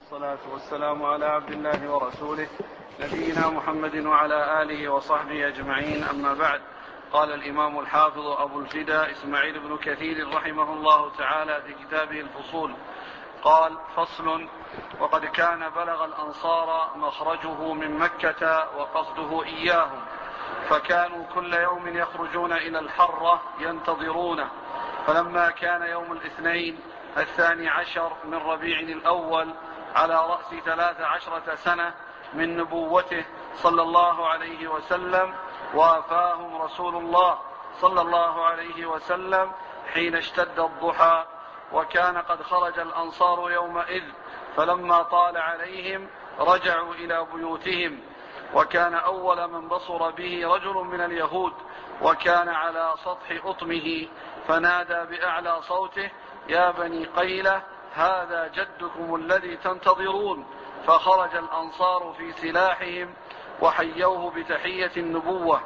والصلاة والسلام على عبد الله ورسوله نبينا محمد وعلى آله وصحبه أجمعين، أما بعد. قال الإمام الحافظ أبو الفداء إسماعيل بن كثير رحمه الله تعالى في كتابه الفصول قال: فصل: وقد كان بلغ الأنصار مخرجه من مكة وقصده إياهم، فكانوا كل يوم يخرجون إلى الحرة ينتظرونه، فلما كان يوم الاثنين 12 من ربيع الأول على رأس 13 سنة من نبوته صلى الله عليه وسلم، وافاهم رسول الله صلى الله عليه وسلم حين اشتد الضحى، وكان قد خرج الأنصار يومئذ، فلما طال عليهم رجعوا إلى بيوتهم. وكان أول من بصر به رجل من اليهود، وكان على سطح أطمه، فنادى بأعلى صوته: يا بني قيلة، هذا جدكم الذي تنتظرون. فخرج الأنصار في سلاحهم وحيوه بتحية النبوة.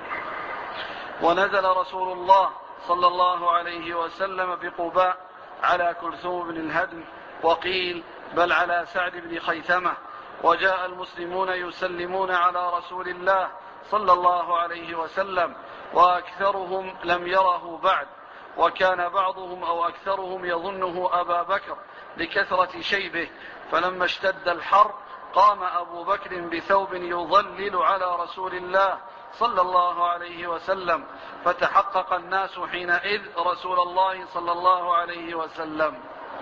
ونزل رسول الله صلى الله عليه وسلم بقباء على كلثوم بن الهدم، وقيل بل على سعد بن خيثمة. وجاء المسلمون يسلمون على رسول الله صلى الله عليه وسلم، وأكثرهم لم يره بعد، وكان بعضهم أو أكثرهم يظنه أبا بكر لكثرة شيبه. فلما اشتد الحر قام أبو بكر بثوب يظلل على رسول الله صلى الله عليه وسلم، فتحقق الناس حينئذ رسول الله صلى الله عليه وسلم.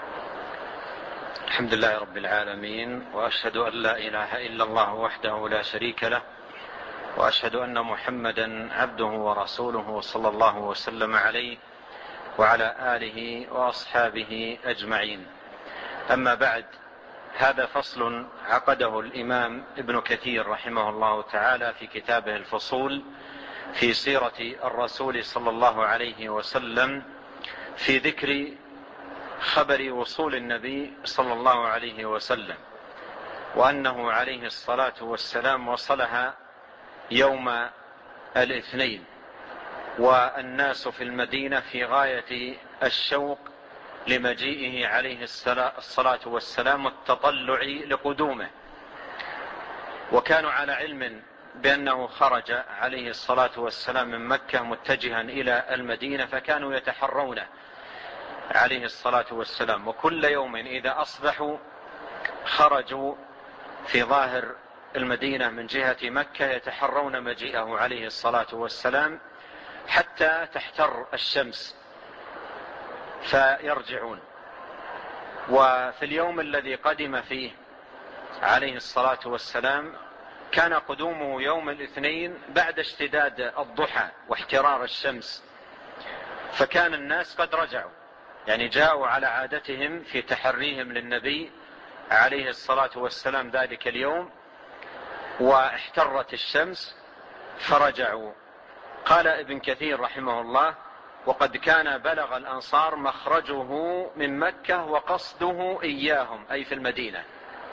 الحمد لله رب العالمين، وأشهد أن لا إله إلا الله وحده لا شريك له، وأشهد أن محمدا عبده ورسوله صلى الله وسلم عليه وعلى آله وأصحابه أجمعين. أما بعد، هذا فصل عقده الإمام ابن كثير رحمه الله تعالى في كتابه الفصول في سيرة الرسول صلى الله عليه وسلم، في ذكر خبر وصول النبي صلى الله عليه وسلم، وأنه عليه الصلاة والسلام وصلها يوم الاثنين، والناس في المدينة في غاية الشوق لمجيئه عليه الصلاة والسلام والتطلع لقدومه، وكانوا على علم بأنه خرج عليه الصلاة والسلام من مكة متجها إلى المدينة، فكانوا يتحرونه عليه الصلاة والسلام، وكل يوم إذا أصبحوا خرجوا في ظاهر المدينة من جهة مكة يتحرون مجيئه عليه الصلاة والسلام حتى تحتر الشمس فيرجعون. وفي اليوم الذي قدم فيه عليه الصلاة والسلام كان قدومه يوم الاثنين بعد اشتداد الضحى واحترار الشمس، فكان الناس قد رجعوا، يعني جاءوا على عادتهم في تحريهم للنبي عليه الصلاة والسلام ذلك اليوم، واحترت الشمس فرجعوا. قال ابن كثير رحمه الله: وقد كان بلغ الأنصار مخرجه من مكة وقصده إياهم، أي في المدينة،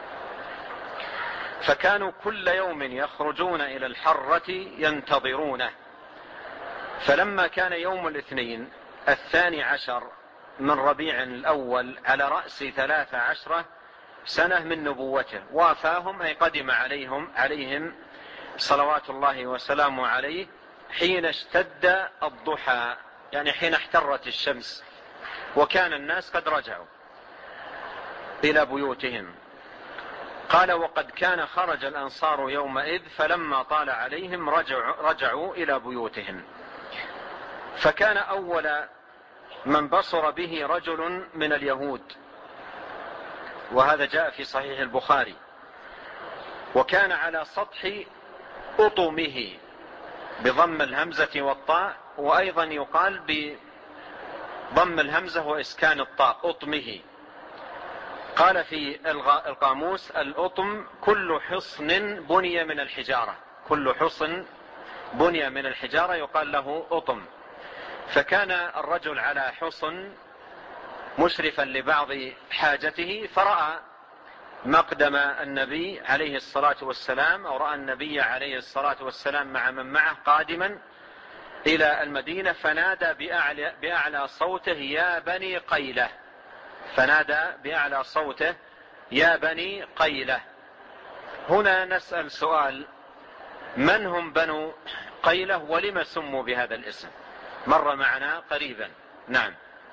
فكانوا كل يوم يخرجون إلى الحرة ينتظرونه، فلما كان يوم الاثنين 12 من ربيع الأول على رأس 13 سنة من نبوته، وافاهم أي قدم عليهم صلوات الله وسلامه عليه حين اشتد الضحى، يعني حين احترت الشمس، وكان الناس قد رجعوا إلى بيوتهم. قال: وقد كان خرج الأنصار يومئذ، فلما طال عليهم رجعوا إلى بيوتهم. فكان أول من بصر به رجل من اليهود، وهذا جاء في صحيح البخاري، وكان على سطح أطمه بضم الهمزة والطاء، وأيضا يقال بضم الهمزة وإسكان الطاء أطمه. قال في القاموس: الأطم كل حصن بني من الحجارة، كل حصن بني من الحجارة يقال له أطم. فكان الرجل على حصن مشرفا لبعض حاجته، فرأى مقدم النبي عليه الصلاة والسلام، أو رأى النبي عليه الصلاة والسلام مع من معه قادما إلى المدينة، فنادى بأعلى صوته: يا بني قيلة. فنادى بأعلى صوته يا بني قيلة. هنا نسأل سؤال: من هم بنو قيلة ولم سموا بهذا الاسم؟ مر معنا قريبا. نعم،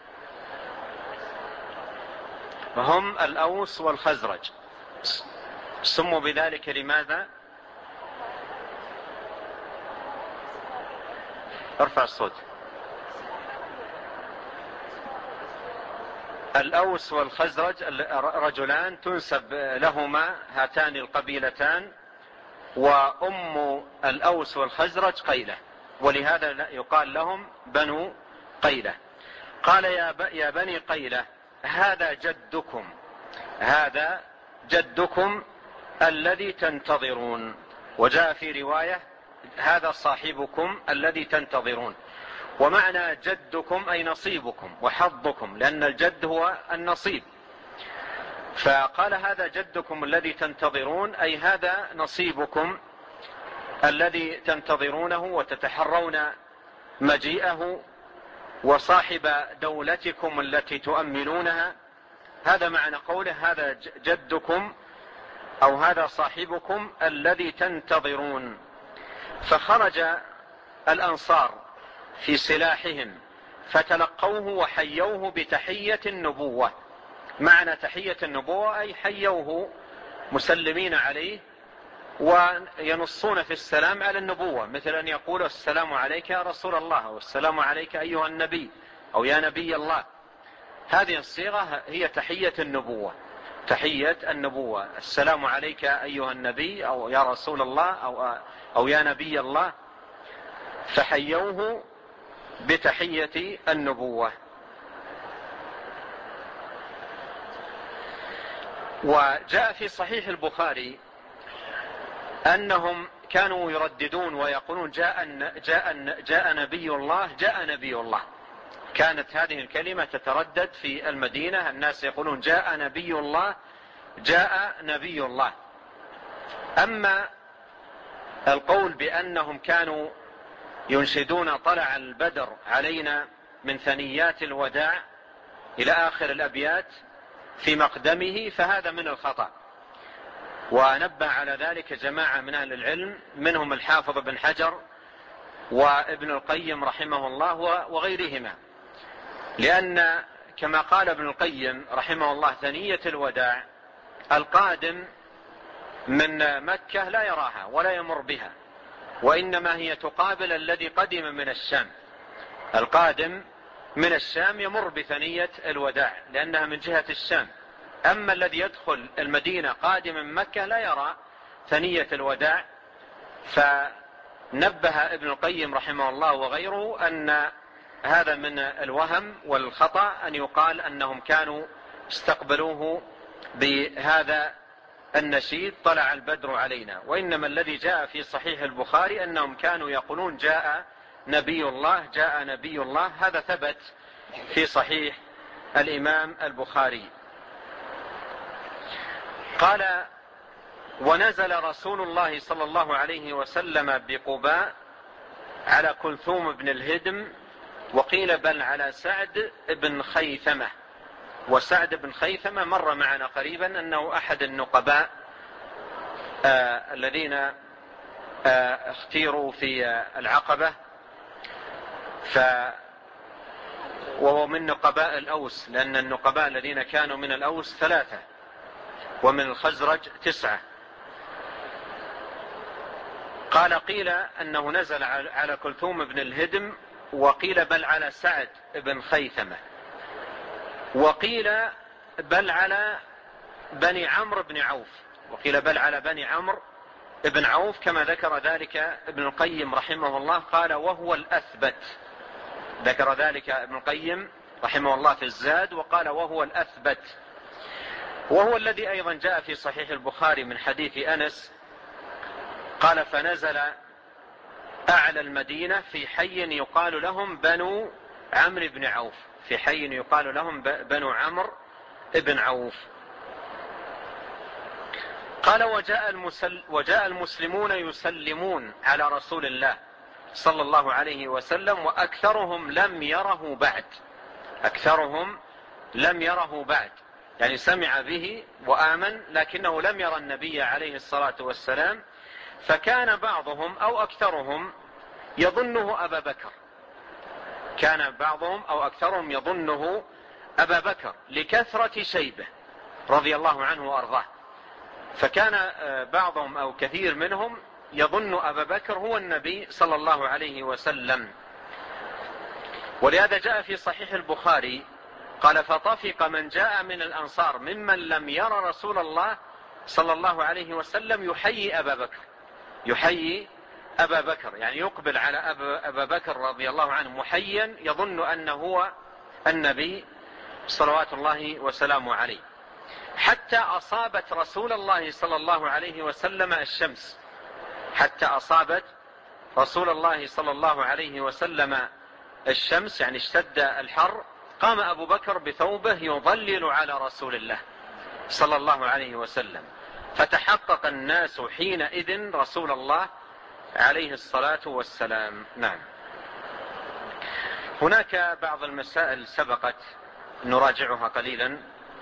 هم الأوس والخزرج. سموا بذلك لماذا؟ ارفع الصوت. الأوس والخزرج رجلان تنسب لهما هاتان القبيلتان، وأم الأوس والخزرج قيلة، ولهذا يقال لهم بنو قيلة. قال: يا بني قيلة، هذا جدكم الذي تنتظرون. وجاء في رواية: هذا صاحبكم الذي تنتظرون. ومعنى جدكم أي نصيبكم وحظكم، لأن الجد هو النصيب. فقال: هذا جدكم الذي تنتظرون، أي هذا نصيبكم الذي تنتظرونه وتتحرون مجيئه، وصاحب دولتكم التي تؤمنونها. هذا معنى قوله: هذا جدكم أو هذا صاحبكم الذي تنتظرون. فخرج الأنصار في سلاحهم فتلقوه وحيوه بتحية النبوة. معنى تحية النبوة أي حيوه مسلمين عليه وينصون في السلام على النبوة، مثل أن يقول: السلام عليك يا رسول الله، والسلام عليك أيها النبي، أو يا نبي الله. هذه الصيغة هي تحية النبوة. تحية النبوة: السلام عليك أيها النبي، أو يا رسول الله، أو يا نبي الله. فحيوه بتحية النبوة. وجاء في صحيح البخاري أنهم كانوا يرددون ويقولون: جاء نبي الله. كانت هذه الكلمة تتردد في المدينة، الناس يقولون: جاء نبي الله. أما القول بأنهم كانوا ينشدون: طلع البدر علينا من ثنيات الوداع إلى آخر الأبيات في مقدمه، فهذا من الخطأ. ونبه على ذلك جماعة من أهل العلم، منهم الحافظ بن حجر وابن القيم رحمه الله وغيرهما، لأن كما قال ابن القيم رحمه الله: ثنية الوداع القادم من مكة لا يراها ولا يمر بها، وإنما هي تقابل الذي قدم من الشام. القادم من الشام يمر بثنية الوداع لأنها من جهة الشام. أما الذي يدخل المدينة قادم من مكة لا يرى ثنية الوداع. فنبه ابن القيم رحمه الله وغيره أن هذا من الوهم والخطأ أن يقال أنهم كانوا استقبلوه بهذا النشيد: طلع البدر علينا. وإنما الذي جاء في صحيح البخاري أنهم كانوا يقولون: جاء نبي الله. هذا ثبت في صحيح الإمام البخاري. قال: ونزل رسول الله صلى الله عليه وسلم بقباء على كلثوم بن الهدم، وقيل بل على سعد بن خيثمة. وسعد بن خيثمة مر معنا قريبا أنه أحد النقباء الذين اختيروا في العقبة، وهو من نقباء الأوس، لأن النقباء الذين كانوا من الأوس 3، ومن الخزرج 9. قال: قيل أنه نزل على كلثوم بن الهدم، وقيل بل على سعد بن خيثمة، وقيل بل على بني عمرو بن عوف، وقيل بل على بني عمرو بن عوف، كما ذكر ذلك ابن القيم رحمه الله. قال: وهو الأثبت. ذكر ذلك ابن القيم رحمه الله في الزاد، وقال: وهو الأثبت، وهو الذي أيضا جاء في صحيح البخاري من حديث أنس. قال: فنزل أعلى المدينة في حي يقال لهم بنو عمرو بن عوف، في حي يقال لهم بنو عمرو بن عوف. قال: وجاء المسلمون يسلمون على رسول الله صلى الله عليه وسلم، وأكثرهم لم يره بعد. يعني سمع به وآمن لكنه لم يرى النبي عليه الصلاة والسلام، فكان بعضهم أو أكثرهم يظنه أبا بكر، كان بعضهم أو أكثرهم يظنه أبا بكر لكثرة شيبه رضي الله عنه وأرضاه، فكان بعضهم أو كثير منهم يظن أبا بكر هو النبي صلى الله عليه وسلم. ولهذا جاء في صحيح البخاري قال: فطفق من جاء من الأنصار ممن لم يرى رسول الله صلى الله عليه وسلم يحيي أبا بكر، يحيي أبا بكر، يعني يقبل على أبا بكر رضي الله عنه محيا يظن أنه هو النبي صلوات الله وسلامه عليه، حتى أصابت رسول الله صلى الله عليه وسلم الشمس، حتى أصابت رسول الله صلى الله عليه وسلم الشمس، يعني اشتد الحر، قام أبو بكر بثوبه يظلل على رسول الله صلى الله عليه وسلم، فتحقق الناس حينئذ رسول الله عليه الصلاة والسلام. نعم. هناك بعض المسائل سبقت نراجعها قليلا.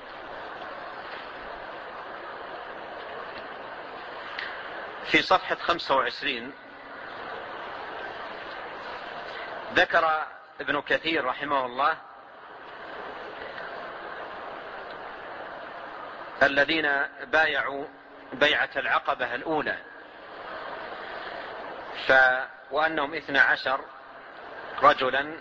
في صفحة 25 ذكر ابن كثير رحمه الله الذين بايعوا بيعة العقبة الأولى، وأنهم 12 رجلا.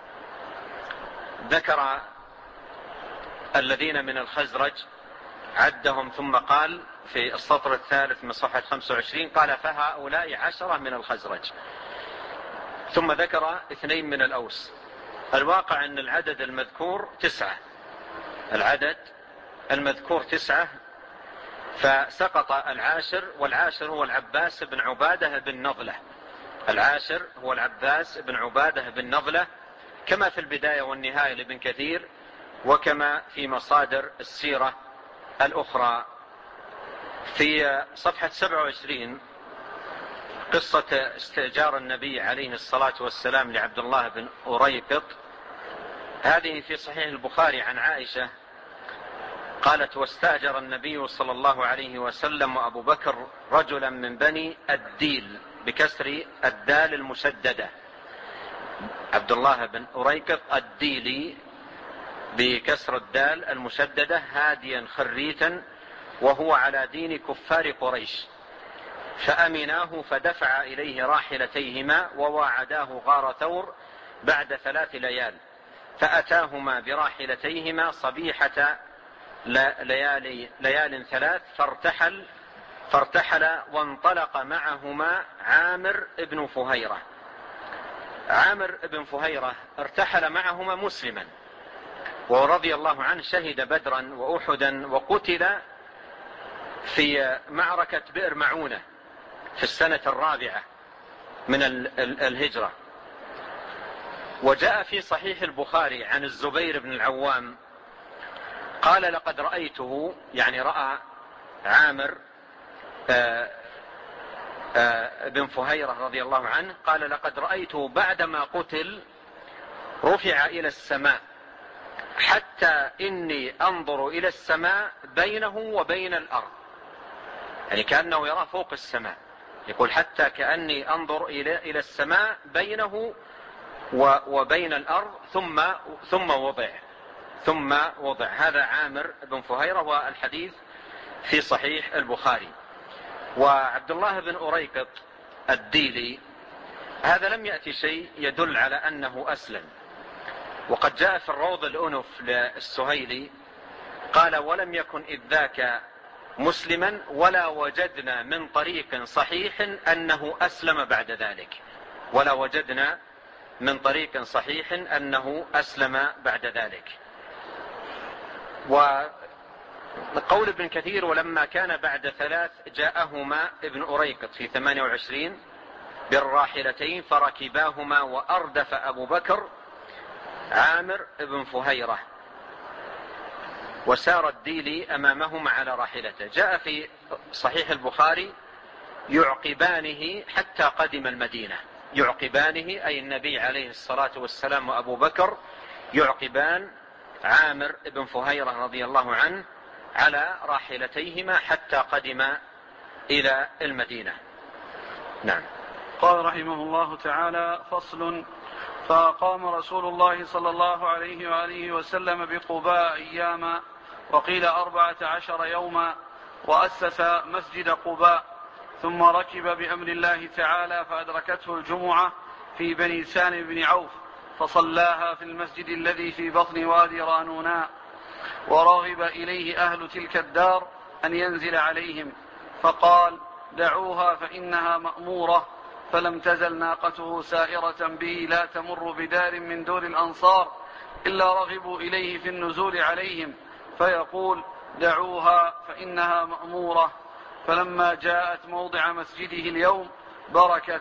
ذكر الذين من الخزرج عدهم، ثم قال في السطر الثالث من صفحة 25 قال: فهؤلاء 10 من الخزرج. ثم ذكر 2 من الأوس. الواقع أن العدد المذكور 9، العدد المذكور 9، فسقط العاشر، والعاشر هو العباس بن عبادة بن نضلة، العاشر هو العباس بن عبادة بن نضلة، كما في البداية والنهاية لابن كثير، وكما في مصادر السيرة الأخرى. في صفحة 27 قصة استئجار النبي عليه الصلاة والسلام لعبد الله بن أريقط، هذه في صحيح البخاري عن عائشة قالت: واستأجر النبي صلى الله عليه وسلم وأبو بكر رجلا من بني الديل بكسر الدال المشددة، عبد الله بن أريقط الديلي بكسر الدال المشددة، هاديا خريتا وهو على دين كفار قريش، فأمناه فدفع إليه راحلتيهما وواعداه غار ثور بعد 3 ليال، فأتاهما براحلتيهما صبيحة ليال 3 فارتحل وانطلق معهما عامر بن فهيرة. عامر بن فهيرة ارتحل معهما مسلما، ورضي الله عنه شهد بدرا وأحدا، وقتل في معركة بئر معونة في السنة 4 من الهجرة. وجاء في صحيح البخاري عن الزبير بن العوام قال: لقد رأيته، يعني رأى عامر بن فهيرة رضي الله عنه، قال: لقد رأيته بعدما قتل رفع إلى السماء حتى إني أنظر إلى السماء بينه وبين الأرض، يعني كأنه يرى فوق السماء، يقول: حتى كأني أنظر إلى السماء بينه وبين الأرض ثم وضع. هذا عامر بن فهيرة، والحديث في صحيح البخاري. وعبد الله بن أريقط الديلي هذا لم يأتي شيء يدل على أنه أسلم، وقد جاء في الروض الأنف للسهيلي قال: ولم يكن إذ ذاك مسلما ولا وجدنا من طريق صحيح أنه أسلم بعد ذلك، ولا وجدنا من طريق صحيح أنه أسلم بعد ذلك. وقول ابن كثير: ولما كان بعد 3 جاءهما ابن أريقط في 28 بالراحلتين فركباهما وأردف أبو بكر عامر بن فهيرة وسار الديلي أمامهما على راحلته. جاء في صحيح البخاري: يعقبانه حتى قدم المدينة. يعقبانه أي النبي عليه الصلاة والسلام وأبو بكر يعقبان عامر بن فهيرة رضي الله عنه على راحلتيهما حتى قدما إلى المدينة. نعم. قال رحمه الله تعالى: فصل. فقام رسول الله صلى الله عليه وآله وسلم بقباء أياما، وقيل 14 يوما، وأسس مسجد قباء، ثم ركب بأمر الله تعالى فأدركته الجمعة في بني سالم بن عوف، فصلاها في المسجد الذي في بطن وادي رانوناء. ورغب إليه أهل تلك الدار أن ينزل عليهم، فقال: دعوها فإنها مأمورة. فلم تزل ناقته سائرة به لا تمر بدار من دور الأنصار إلا رغبوا إليه في النزول عليهم، فيقول: دعوها فإنها مأمورة. فلما جاءت موضع مسجده اليوم بركت،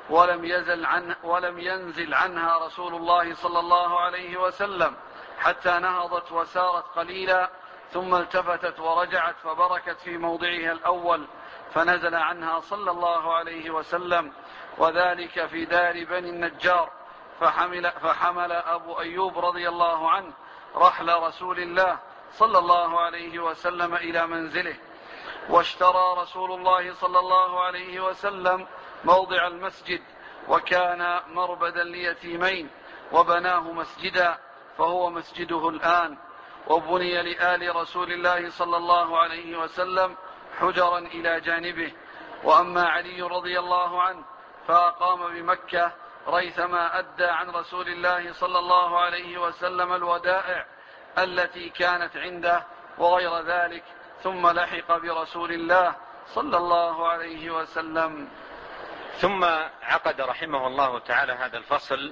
ولم ينزل عنها رسول الله صلى الله عليه وسلم حتى نهضت وسارت قليلا، ثم التفتت ورجعت فبركت في موضعها الأول، فنزل عنها صلى الله عليه وسلم، وذلك في دار بني النجار. فحمل أبو أيوب رضي الله عنه رحل رسول الله صلى الله عليه وسلم إلى منزله. واشترى رسول الله صلى الله عليه وسلم موضع المسجد، وكان مربدا ليتيمين، وبناه مسجدا، فهو مسجده الآن. وبني لآل رسول الله صلى الله عليه وسلم حجرا إلى جانبه. وأما علي رضي الله عنه فأقام بمكة ريثما أدى عن رسول الله صلى الله عليه وسلم الودائع التي كانت عنده وغير ذلك، ثم لحق برسول الله صلى الله عليه وسلم. ثم عقد رحمه الله تعالى هذا الفصل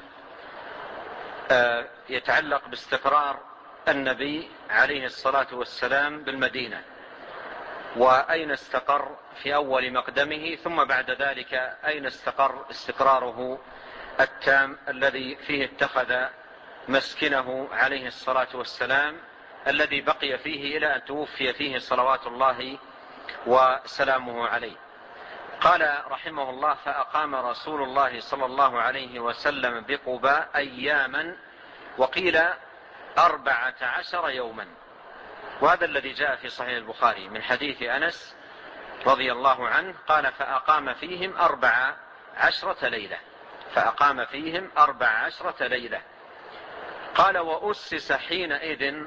يتعلق باستقرار النبي عليه الصلاة والسلام بالمدينة، وأين استقر في أول مقدمه، ثم بعد ذلك أين استقر استقراره التام الذي فيه اتخذ مسكنه عليه الصلاة والسلام، الذي بقي فيه إلى أن توفي فيه صلوات الله وسلامه عليه. قال رحمه الله: فأقام رسول الله صلى الله عليه وسلم بقباء أياما، وقيل 14 يوما. وهذا الذي جاء في صحيح البخاري من حديث أنس رضي الله عنه قال: فأقام فيهم 14 ليلة. فأقام فيهم 14 ليلة. قال: وأسس حينئذ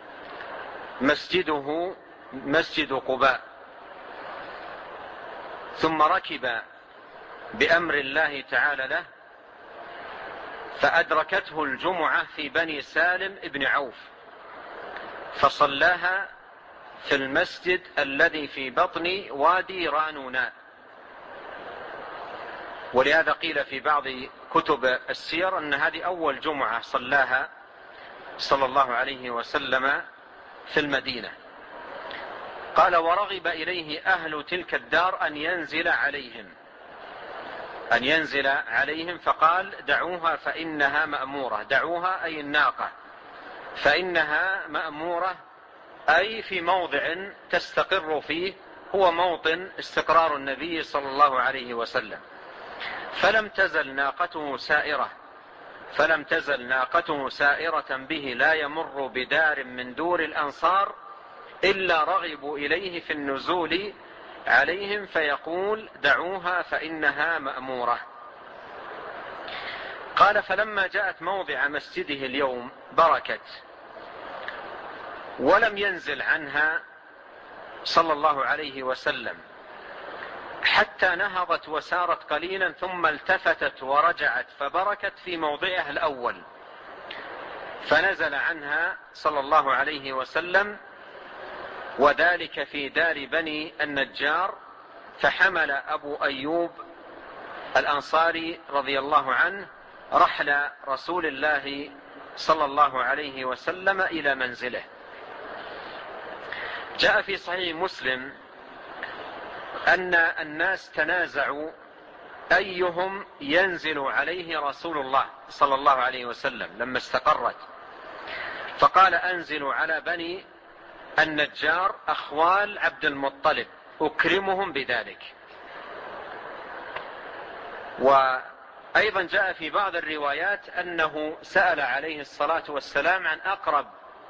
مسجده مسجد قباء، ثم ركب بأمر الله تعالى له فأدركته الجمعة في بني سالم ابن عوف، فصلاها في المسجد الذي في بطن وادي رانوناء. ولهذا قيل في بعض كتب السير أن هذه أول جمعة صلاها صلى الله عليه وسلم في المدينة. قال: ورغب إليه أهل تلك الدار أن ينزل عليهم، فقال: دعوها فإنها مأمورة. دعوها أي الناقة، فإنها مأمورة أي في موضع تستقر فيه، هو موطن استقرار النبي صلى الله عليه وسلم. فلم تزل ناقته سائرة به لا يمر بدار من دور الأنصار إلا رغبوا إليه في النزول عليهم، فيقول: دعوها فإنها مأمورة. قال: فلما جاءت موضع مسجده اليوم بركت، ولم ينزل عنها صلى الله عليه وسلم حتى نهضت وسارت قليلا، ثم التفتت ورجعت فبركت في موضعها الأول، فنزل عنها صلى الله عليه وسلم، وذلك في دار بني النجار. فحمل أبو أيوب الأنصاري رضي الله عنه رحل رسول الله صلى الله عليه وسلم إلى منزله. جاء في صحيح مسلم أن الناس تنازعوا أيهم ينزل عليه رسول الله صلى الله عليه وسلم لما استقرت، فقال: أنزل على بني النجار أخوال عبد المطلب أكرمهم بذلك. وأيضا جاء في بعض الروايات أنه سأل عليه الصلاة والسلام عن أقرب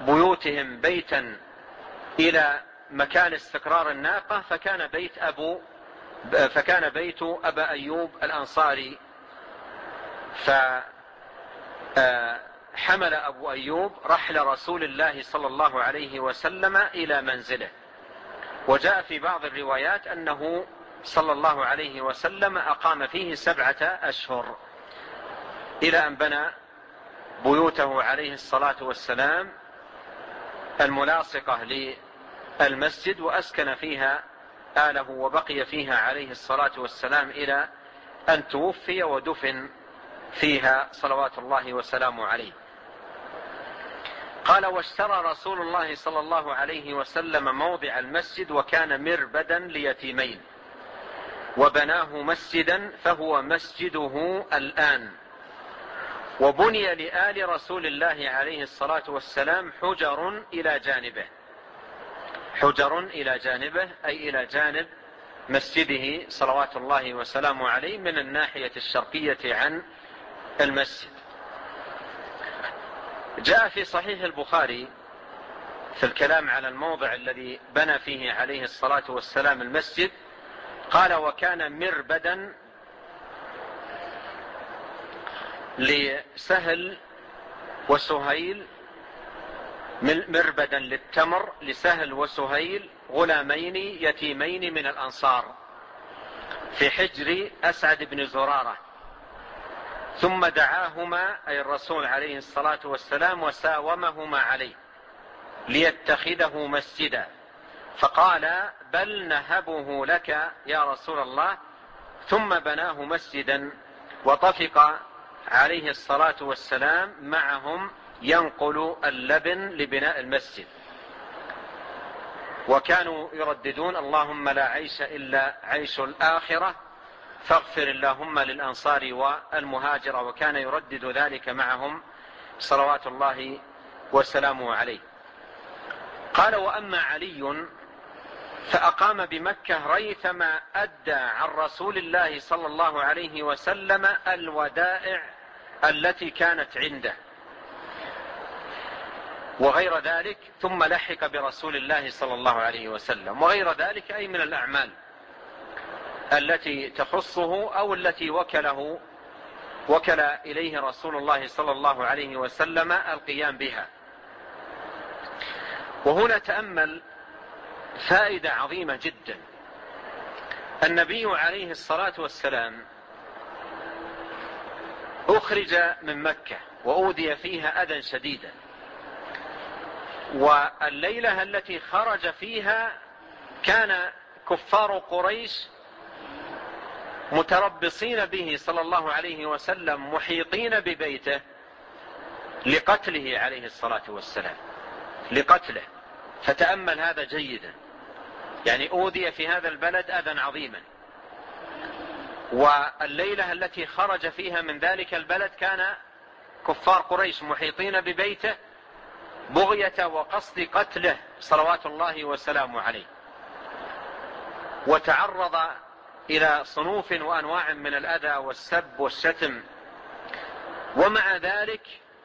بيوتهم بيتا إلى مكان استقرار الناقة، فكان بيت أبا أيوب الأنصاري. فحمل أبو أيوب رحل رسول الله صلى الله عليه وسلم إلى منزله. وجاء في بعض الروايات أنه صلى الله عليه وسلم أقام فيه 7 أشهر، إلى أن بنى بيوته عليه الصلاة والسلام الملاصقة للمسجد وأسكن فيها آله وبقي فيها عليه الصلاة والسلام إلى أن توفي ودفن فيها صلوات الله وسلامه عليه. قال: واشترى رسول الله صلى الله عليه وسلم موضع المسجد وكان مربدا ليتيمين وبناه مسجدا فهو مسجده الآن. وبني لآل رسول الله عليه الصلاة والسلام حجر إلى جانبه أي إلى جانب مسجده صلوات الله وسلامه عليه من الناحية الشرقية عن المسجد. جاء في صحيح البخاري في الكلام على الموضع الذي بنى فيه عليه الصلاة والسلام المسجد، قال: وكان مربدا لسهل وسهيل، مربدا للتمر لسهل وسهيل غلامين يتيمين من الأنصار في حجر أسعد بن زرارة، ثم دعاهما أي الرسول عليه الصلاة والسلام وساومهما عليه ليتخذه مسجدا، فقال: بل نهبه لك يا رسول الله، ثم بناه مسجدا وطفق عليه الصلاة والسلام معهم ينقل اللبن لبناء المسجد. وكانوا يرددون: اللهم لا عيش إلا عيش الآخرة فاغفر اللهم للأنصار والمهاجر. وكان يردد ذلك معهم صلوات الله وسلامه عليه. قال: وأما علي فأقام بمكة ريثما أدى عن رسول الله صلى الله عليه وسلم الودائع التي كانت عنده وغير ذلك، ثم لحق برسول الله صلى الله عليه وسلم. وغير ذلك أي من الأعمال التي تخصه أو التي وكل إليه رسول الله صلى الله عليه وسلم القيام بها. وهنا تأمل فائدة عظيمة جدا. النبي عليه الصلاة والسلام أخرج من مكة وأوذي فيها أذى شديدا، والليلة التي خرج فيها كان كفار قريش متربصين به صلى الله عليه وسلم محيطين ببيته لقتله عليه الصلاة والسلام، لقتله. فتأمل هذا جيدا، يعني أوذي في هذا البلد أذى عظيما، والليلة التي خرج فيها من ذلك البلد كان كفار قريش محيطين ببيته بغية وقصد قتله صلوات الله وسلامه عليه، وتعرض إلى صنوف وأنواع من الأذى والسب والشتم. ومع ذلك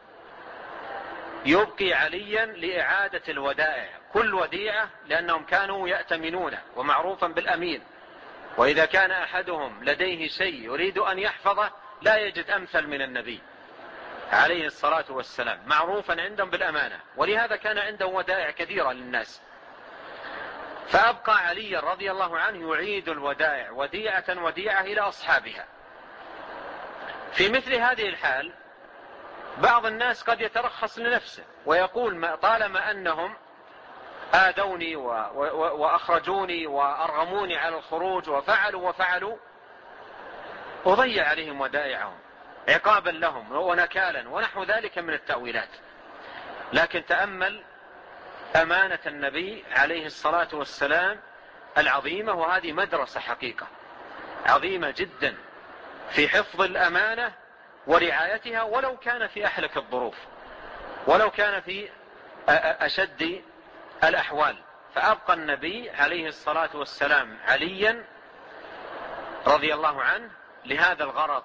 يبقي عليا لإعادة الودائع، كل وديعة، لأنهم كانوا يأتمنونه ومعروفا بالأمين، وإذا كان أحدهم لديه شيء يريد أن يحفظه لا يجد أمثل من النبي عليه الصلاة والسلام، معروفا عندهم بالأمانة، ولهذا كان عنده ودائع كثيرة للناس. فأبقى علي رضي الله عنه يعيد الودائع وديعة وديعة إلى أصحابها. في مثل هذه الحال بعض الناس قد يترخص لنفسه ويقول: طالما أنهم آذوني وأخرجوني وأرغموني على الخروج وفعلوا أضيع عليهم ودائعهم عقابا لهم ونكالا ونحو ذلك من التأويلات. لكن تأمل أمانة النبي عليه الصلاة والسلام العظيمة، وهذه مدرسة حقيقة عظيمة جدا في حفظ الأمانة ورعايتها، ولو كان في أحلك الظروف، ولو كان في أشد الأحوال. فأبقى النبي عليه الصلاة والسلام عليا رضي الله عنه لهذا الغرض،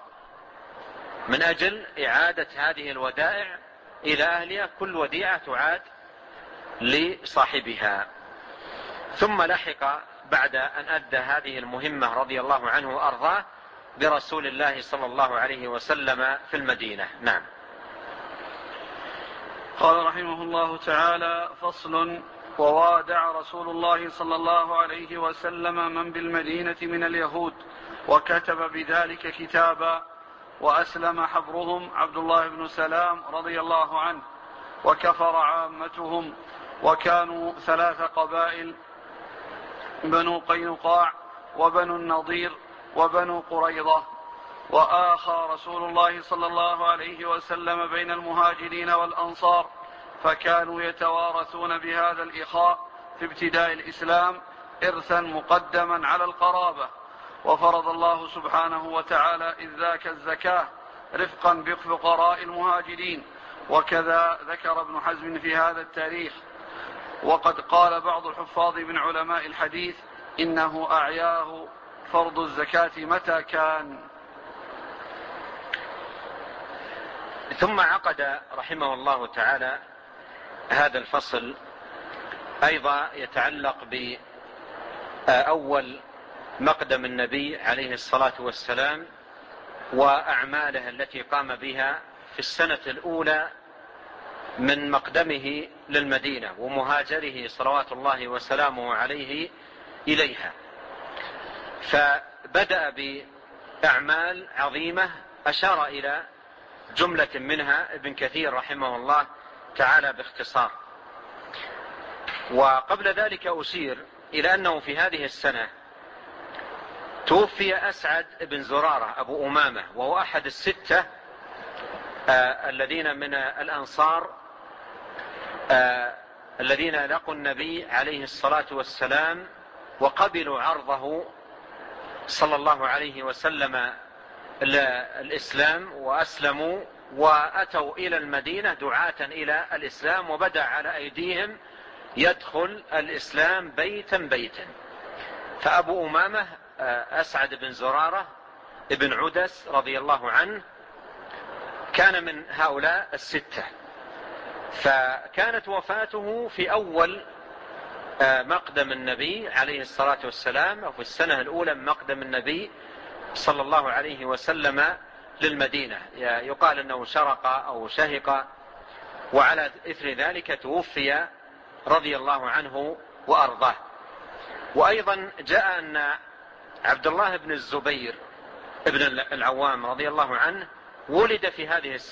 من أجل إعادة هذه الودائع إلى أهلها، كل وديعة تعاد لصاحبها. ثم لحق بعد أن أدى هذه المهمة رضي الله عنه وأرضاه برسول الله صلى الله عليه وسلم في المدينة. نعم. قال رحمه الله تعالى: فصل: ووادع رسول الله صلى الله عليه وسلم من بالمدينة من اليهود، وكتب بذلك كتابا، وأسلم حبرهم عبد الله بن سلام رضي الله عنه، وكفر عامتهم، وكانوا 3 قبائل: بنو قينقاع وبنو النضير وبنو قريظة. وآخى رسول الله صلى الله عليه وسلم بين المهاجرين والأنصار، فكانوا يتوارثون بهذا الإخاء في ابتداء الإسلام إرثا مقدما على القرابة. وفرض الله سبحانه وتعالى إذ ذاك الزكاة رفقا بفقراء المهاجرين. وكذا ذكر ابن حزم في هذا التاريخ. وقد قال بعض الحفاظ من علماء الحديث إنه أعياه فرض الزكاة متى كان. ثم عقد رحمه الله تعالى هذا الفصل أيضا يتعلق بأول مقدم النبي عليه الصلاة والسلام وأعماله التي قام بها في السنة الأولى من مقدمه للمدينة ومهاجره صلوات الله وسلامه عليه إليها. فبدأ بأعمال عظيمة أشار إلى جملة منها ابن كثير رحمه الله تعالى باختصار. وقبل ذلك أشير إلى أنه في هذه السنة توفي أسعد بن زرارة أبو أمامة، وهو أحد الستة الذين من الأنصار الذين لقوا النبي عليه الصلاة والسلام وقبلوا عرضه صلى الله عليه وسلم الإسلام وأسلموا وأتوا إلى المدينة دعاة إلى الإسلام، وبدأ على أيديهم يدخل الإسلام بيتا بيتا. فأبو أمامة أسعد بن زرارة ابن عدس رضي الله عنه كان من هؤلاء الستة. فكانت وفاته في أول مقدم النبي عليه الصلاة والسلام، أو في السنة الأولى من مقدم النبي صلى الله عليه وسلم للمدينة. يقال أنه شرق أو شهق، وعلى إثر ذلك توفي رضي الله عنه وأرضاه. وأيضا جاء أن عبد الله بن الزبير ابن العوام رضي الله عنه ولد في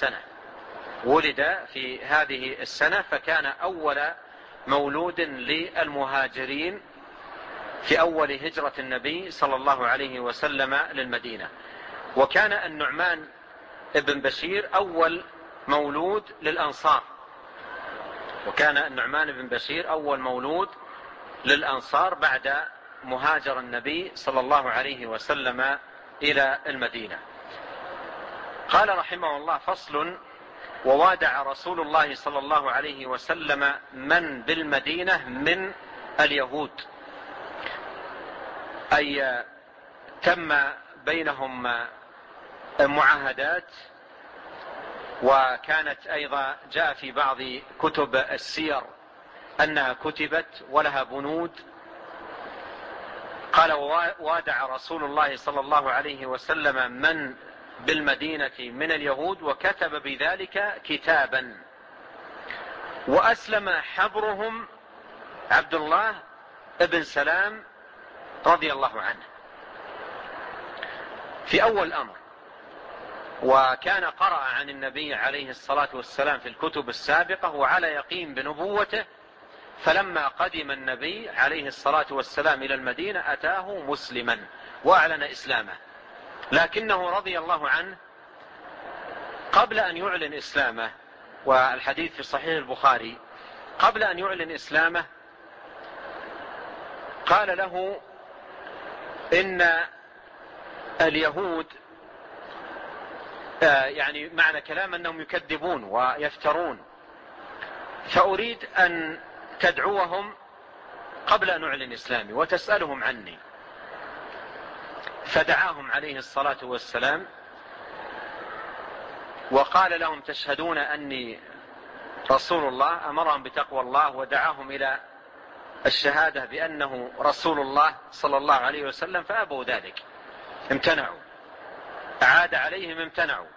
هذه السنة، فكان أول مولود للمهاجرين في أول هجرة النبي صلى الله عليه وسلم للمدينة. وكان النعمان ابن بشير أول مولود للأنصار، بعد مهاجر النبي صلى الله عليه وسلم إلى المدينة. قال رحمه الله: فصل: ووادع رسول الله صلى الله عليه وسلم من بالمدينة من اليهود، أي تم بينهم معاهدات. وكانت أيضا جاء في بعض كتب السير أنها كتبت ولها بنود. قال: ووادع رسول الله صلى الله عليه وسلم من بالمدينة من اليهود، وكتب بذلك كتابا، وأسلم حبرهم عبد الله بن سلام رضي الله عنه في أول الأمر. وكان قرأ عن النبي عليه الصلاة والسلام في الكتب السابقة وعلى يقين بنبوته، فلما قدم النبي عليه الصلاة والسلام إلى المدينة أتاه مسلما وأعلن إسلامه، لكنه رضي الله عنه قبل أن يعلن إسلامه، والحديث في صحيح البخاري، قبل أن يعلن إسلامه قال له: إن اليهود يعني معنى كلام أنهم يكذبون ويفترون، فأريد أن تدعوهم قبل أن أعلن إسلامي وتسألهم عني. فدعاهم عليه الصلاة والسلام وقال لهم: تشهدون أني رسول الله أمرهم بتقوى الله ودعاهم إلى الشهادة بأنه رسول الله صلى الله عليه وسلم، فأبوا ذلك، امتنعوا، أعاد عليهم امتنعوا.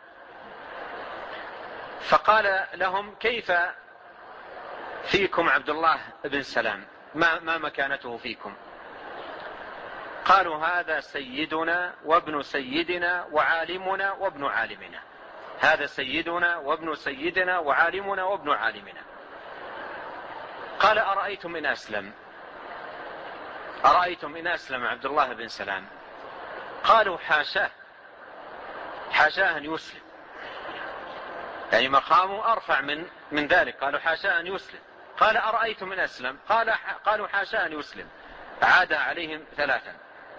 فقال لهم: كيف فيكم عبد الله بن سلام؟ ما مكانته فيكم؟ قالوا: هذا سيدنا وابن سيدنا وعالمنا وابن عالمنا. هذا سيدنا وابن سيدنا وعالمنا وابن عالمنا. قال: أرأيتم إن أسلم؟ أرأيتم إن أسلم عبد الله بن سلام؟ قالوا: حاشاه، حاشاه أن يسلم، يعني مقامه أرفع من ذلك. قالوا: حاشاه أن يسلم. قال: أرأيتم إن أسلم؟ قالوا: حاشاه أن يسلم. عاد عليهم ثلاثا.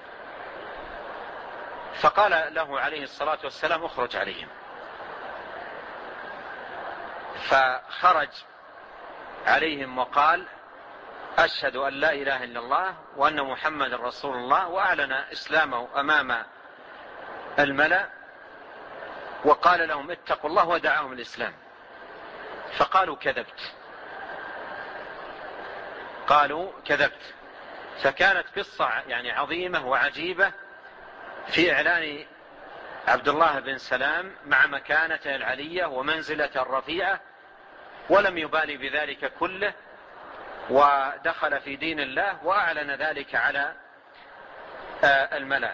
فقال له عليه الصلاة والسلام: اخرج عليهم. فخرج عليهم وقال: أشهد أن لا إله إلا الله وأن محمد رسول الله، وأعلن إسلامه أمام الملأ، وقال لهم: اتقوا الله، ودعاهم الإسلام. فقالوا: كذبت. قالوا: كذبت. فكانت قصة يعني عظيمة وعجيبة في إعلان عبد الله بن سلام مع مكانته العلية ومنزلته الرفيعة، ولم يبالي بذلك كله، ودخل في دين الله وأعلن ذلك على الملأ.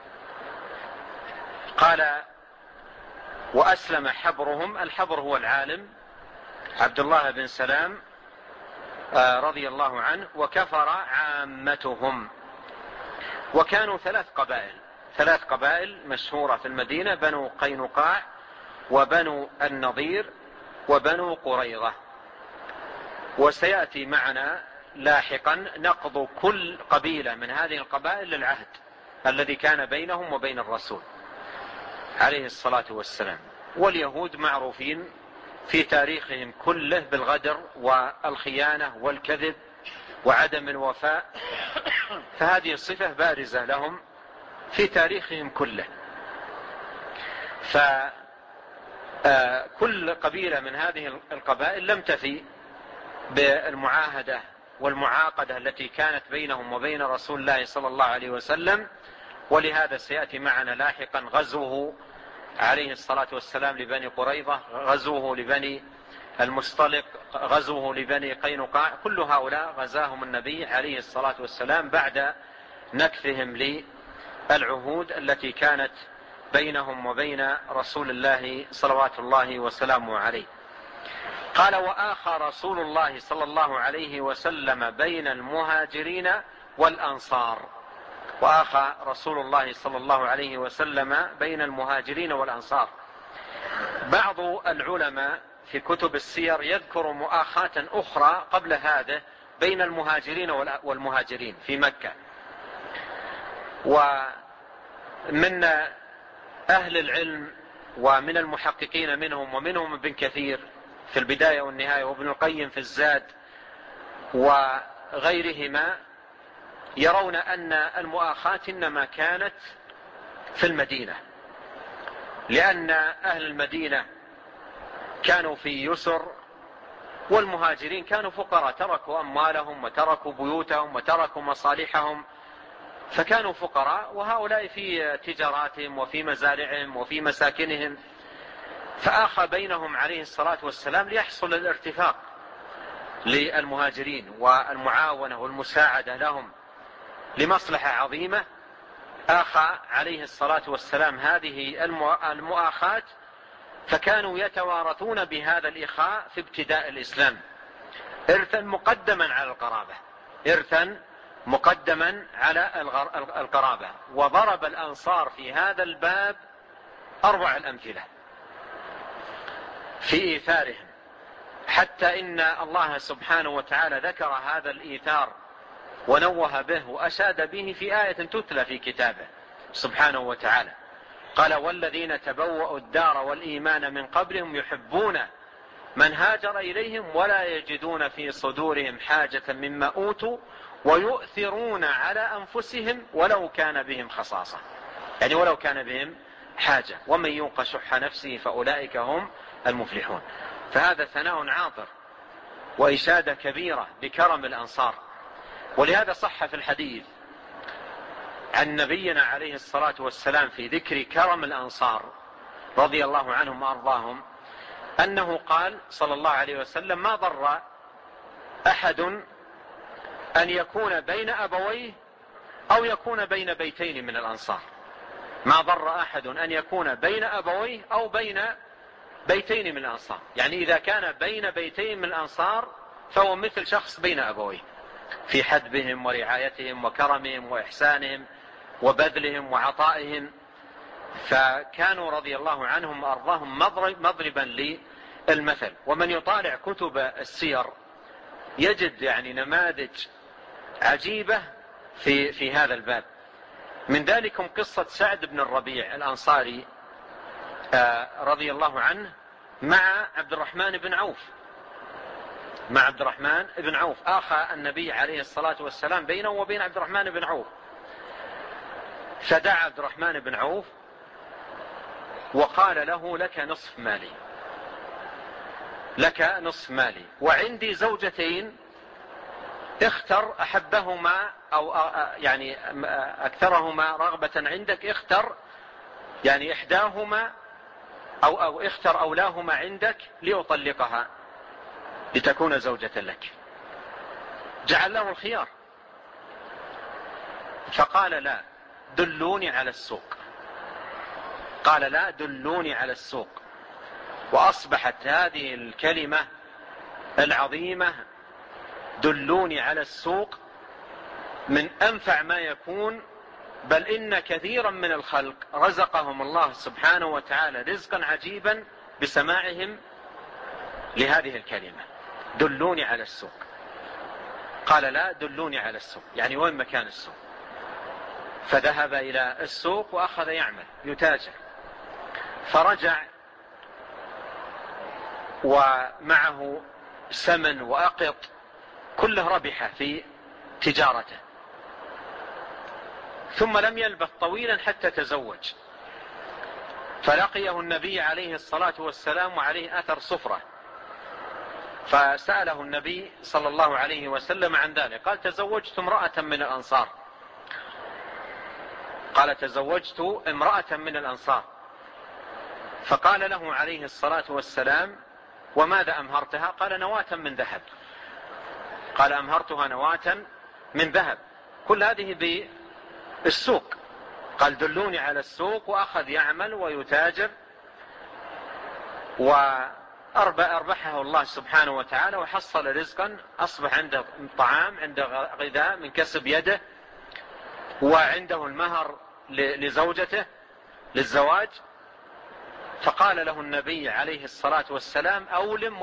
قال: وأسلم حبرهم. الحبر هو العالم عبد الله بن سلام رضي الله عنه، وكفر عامتهم. وكانوا ثلاث قبائل مشهورة في المدينة: بنو قينقاع وبنو النضير وبنو قريظة. وسيأتي معنا لاحقا نقض كل قبيلة من هذه القبائل للعهد الذي كان بينهم وبين الرسول عليه الصلاة والسلام. واليهود معروفين في تاريخهم كله بالغدر والخيانة والكذب وعدم الوفاء، فهذه الصفة بارزة لهم في تاريخهم كله. فكل قبيلة من هذه القبائل لم تفي بالمعاهدة والمعاقدة التي كانت بينهم وبين رسول الله صلى الله عليه وسلم. ولهذا سيأتي معنا لاحقا غزوه عليه الصلاة والسلام لبني قريظة، غزوه لبني المصطلق، غزوه لبني قينقاع. كل هؤلاء غزاهم النبي عليه الصلاة والسلام بعد نكثهم للعهود التي كانت بينهم وبين رسول الله صلوات الله وسلامه عليه. قال: وآخى رسول الله صلى الله عليه وسلم بين المهاجرين والأنصار. وآخى رسول الله صلى الله عليه وسلم بين المهاجرين والأنصار. بعض العلماء في كتب السير يذكر مؤاخاة أخرى قبل هذا بين المهاجرين والمهاجرين في مكة. ومن أهل العلم ومن المحققين منهم، ومنهم ابن كثير في البداية والنهاية، وابن القيم في الزاد، وغيرهما، يرون أن المؤاخاة إنما كانت في المدينة، لأن أهل المدينة كانوا في يسر، والمهاجرين كانوا فقراء، تركوا أموالهم وتركوا بيوتهم وتركوا مصالحهم، فكانوا فقراء، وهؤلاء في تجاراتهم وفي مزارعهم وفي مساكنهم. فآخى بينهم عليه الصلاة والسلام ليحصل الارتفاق للمهاجرين والمعاونة والمساعدة لهم لمصلحة عظيمة. آخى عليه الصلاة والسلام هذه المؤاخاة، فكانوا يتوارثون بهذا الإخاء في ابتداء الإسلام إرثا مقدما على القرابة، إرثا مقدما على القرابة. وضرب الأنصار في هذا الباب أروع الأمثلة في إيثارهم، حتى إن الله سبحانه وتعالى ذكر هذا الإيثار ونوه به وأشاد به في آية تتلى في كتابه سبحانه وتعالى. قال: والذين تبوأوا الدار والإيمان من قبلهم يحبون من هاجر إليهم ولا يجدون في صدورهم حاجة مما أوتوا ويؤثرون على أنفسهم ولو كان بهم خصاصة، يعني ولو كان بهم حاجة، ومن يوق شح نفسه فأولئك هم المفلحون. فهذا ثناء عاطر وإشادة كبيرة بكرم الأنصار. ولهذا صح في الحديث عن نبينا عليه الصلاة والسلام في ذكر كرم الأنصار رضي الله عنهم وأرضاهم أنه قال صلى الله عليه وسلم: ما ضر أحد أن يكون بين أبويه أو يكون بين بيتين من الأنصار. ما ضر أحد أن يكون بين أبويه أو بين بيتين من الأنصار، يعني إذا كان بين بيتين من الأنصار فهو مثل شخص بين أبويه في حدبهم ورعايتهم وكرمهم وإحسانهم وبذلهم وعطائهم. فكانوا رضي الله عنهم وأرضاهم مضربا للمثل. ومن يطالع كتب السير يجد يعني نماذج عجيبة في هذا الباب. من ذلكم قصة سعد بن الربيع الأنصاري رضي الله عنه مع عبد الرحمن بن عوف آخى النبي عليه الصلاة والسلام بينه وبين عبد الرحمن بن عوف. فدعا عبد الرحمن بن عوف وقال له: لك نصف مالي وعندي زوجتين، اختر أحبهما أو يعني أكثرهما رغبة عندك، اختر يعني إحداهما أو اختر أولاهما عندك لأطلقها لتكون زوجة لك. جعل له الخيار. فقال: لا، دلوني على السوق. وأصبحت هذه الكلمة العظيمة دلوني على السوق من أنفع ما يكون، بل إن كثيرا من الخلق رزقهم الله سبحانه وتعالى رزقا عجيبا بسماعهم لهذه الكلمة: دلوني على السوق. قال: لا، دلوني على السوق، يعني وين مكان السوق؟ فذهب إلى السوق وأخذ يعمل يتاجر. فرجع ومعه سمن وأقط كله ربح في تجارته. ثم لم يلبث طويلا حتى تزوج، فلقيه النبي عليه الصلاة والسلام وعليه أثر صفرة، فسأله النبي صلى الله عليه وسلم عن ذلك. قال: تزوجت امرأة من الأنصار. فقال له عليه الصلاة والسلام: وماذا أمهرتها؟ قال: نواة من ذهب. قال: أمهرتها نواة من ذهب. كل هذه بالسوق. قال: دلوني على السوق، وأخذ يعمل ويتاجر، وأربحه الله سبحانه وتعالى وحصل رزقا، أصبح عنده طعام، عنده غذاء من كسب يده، وعنده المهر لزوجته للزواج. فقال له النبي عليه الصلاة والسلام: أولم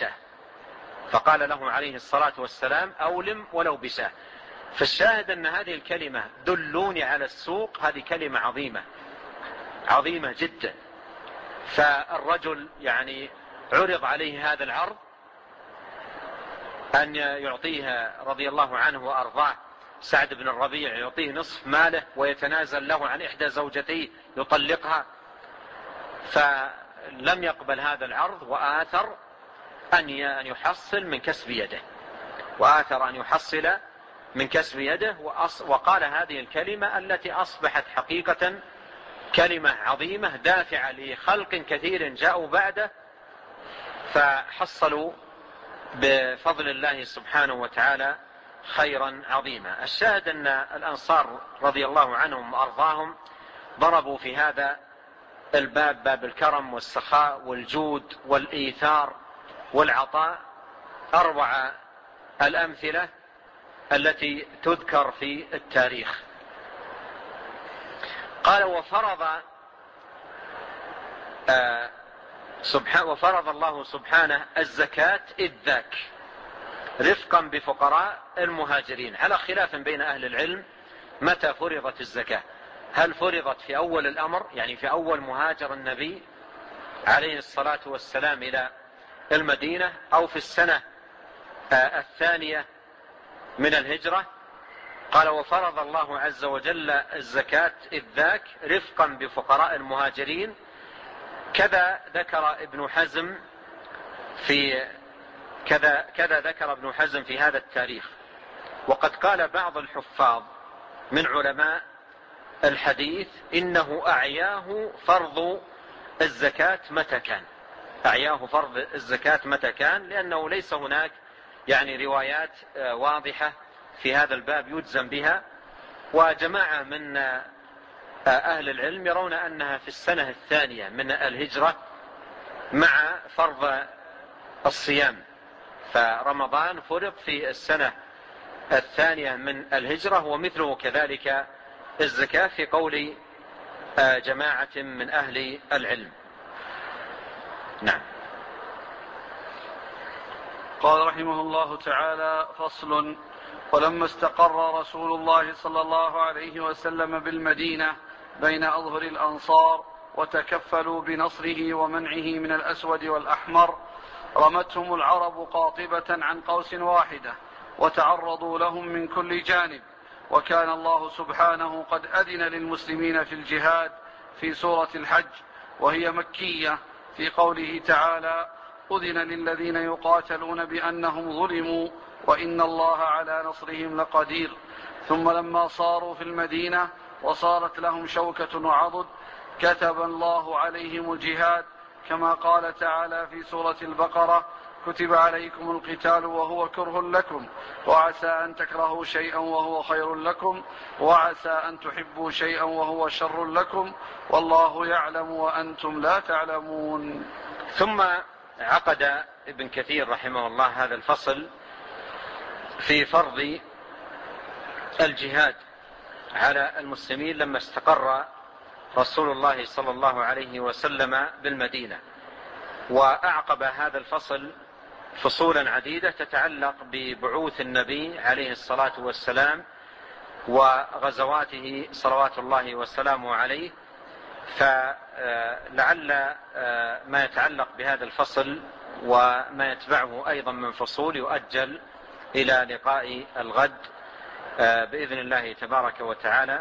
ولو بشاه. فالشاهد أن هذه الكلمة دلوني على السوق هذه كلمة عظيمة جدا. فالرجل يعني عرض عليه هذا العرض أن يعطيه رضي الله عنه وأرضاه سعد بن الربيع، يعطيه نصف ماله ويتنازل له عن إحدى زوجتيه يطلقها. فلم يقبل هذا العرض، وآثر أن يحصل من كسب يده، وقال هذه الكلمة التي أصبحت حقيقة كلمة عظيمة دافعة لخلق كثير جاءوا بعده، فحصلوا بفضل الله سبحانه وتعالى خيرا عظيما. الشاهد أن الأنصار رضي الله عنهم وأرضاهم ضربوا في هذا الباب، باب الكرم والسخاء والجود والإيثار والعطاء، أروع الأمثلة التي تذكر في التاريخ. قال: وفرض الله سبحانه الزكاة إذ ذاك رفقا بفقراء المهاجرين، على خلاف بين أهل العلم متى فرضت الزكاة. هل فرضت في أول الأمر، يعني في أول مهاجر النبي عليه الصلاة والسلام إلى المدينة، أو في السنة الثانية من الهجرة؟ قال: وفرض الله عز وجل الزكاة إذ ذاك رفقا بفقراء المهاجرين. كذا ذكر ابن حزم في كذا ذكر ابن حزم في هذا التاريخ. وقد قال بعض الحفاظ من علماء الحديث إنه أعياه فرض الزكاة متى كان، أعياه فرض الزكاة متى كان، لأنه ليس هناك يعني روايات واضحة في هذا الباب يجزم بها. وجماعة من أهل العلم يرون أنها في السنة الثانية من الهجرة مع فرض الصيام، فرمضان فرض في السنة الثانية من الهجرة، ومثله كذلك الزكاة في قول جماعة من أهل العلم. نعم. قال رحمه الله تعالى: فصل. ولما استقر رسول الله صلى الله عليه وسلم بالمدينة بين أظهر الأنصار وتكفلوا بنصره ومنعه من الأسود والأحمر، رمتهم العرب قاطبة عن قوس واحدة وتعرضوا لهم من كل جانب. وكان الله سبحانه قد أذن للمسلمين في الجهاد في سورة الحج، وهي مكية، في قوله تعالى: أذن للذين يقاتلون بأنهم ظلموا وإن الله على نصرهم لقدير. ثم لما صاروا في المدينة وصارت لهم شوكة وعضد، كتب الله عليهم الجهاد، كما قال تعالى في سورة البقرة: كتب عليكم القتال وهو كره لكم وعسى أن تكرهوا شيئا وهو خير لكم وعسى أن تحبوا شيئا وهو شر لكم والله يعلم وأنتم لا تعلمون. ثم عقد ابن كثير رحمه الله هذا الفصل في فرض الجهاد على المسلمين لما استقر رسول الله صلى الله عليه وسلم بالمدينة، وأعقب هذا الفصل فصولا عديدة تتعلق ببعوث النبي عليه الصلاة والسلام وغزواته صلوات الله وسلامه عليه. فلعل ما يتعلق بهذا الفصل وما يتبعه أيضا من فصول يؤجل إلى لقاء الغد بإذن الله تبارك وتعالى.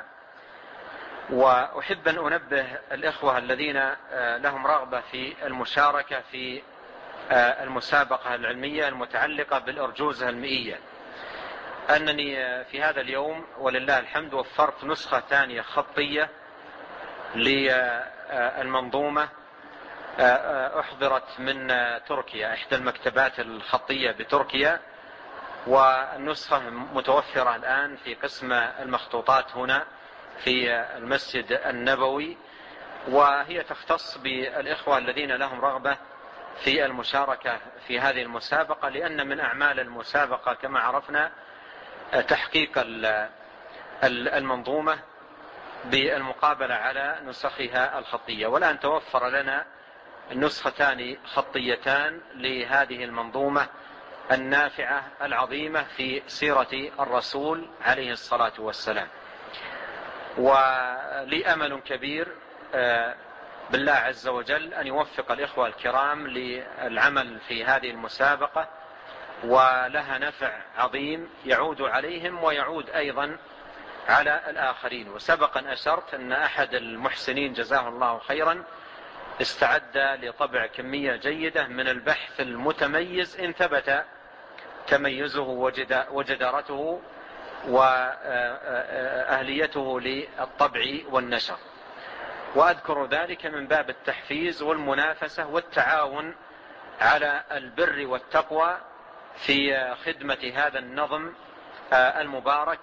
وأحب أن أنبه الإخوة الذين لهم رغبة في المشاركة في المسابقة العلمية المتعلقة بالأرجوزة المئية أنني في هذا اليوم ولله الحمد وفرت نسخة ثانية خطية للمنظومة أحضرت من تركيا، إحدى المكتبات الخطية بتركيا، والنسخة متوفرة الآن في قسم المخطوطات هنا في المسجد النبوي، وهي تختص بالإخوة الذين لهم رغبة في المشاركة في هذه المسابقة، لأن من أعمال المسابقة كما عرفنا تحقيق المنظومة بالمقابلة على نسخها الخطية. والآن توفر لنا نسختان خطيتان لهذه المنظومة النافعة العظيمة في سيرة الرسول عليه الصلاة والسلام. ولي أمل كبير بالله عز وجل أن يوفق الإخوة الكرام للعمل في هذه المسابقة، ولها نفع عظيم يعود عليهم ويعود أيضا على الآخرين. وسبقا أشرت أن أحد المحسنين جزاه الله خيرا استعد لطبع كمية جيدة من البحث المتميز إن ثبت تميزه وجدارته وأهليته للطبع والنشر. وأذكر ذلك من باب التحفيز والمنافسة والتعاون على البر والتقوى في خدمة هذا النظم المبارك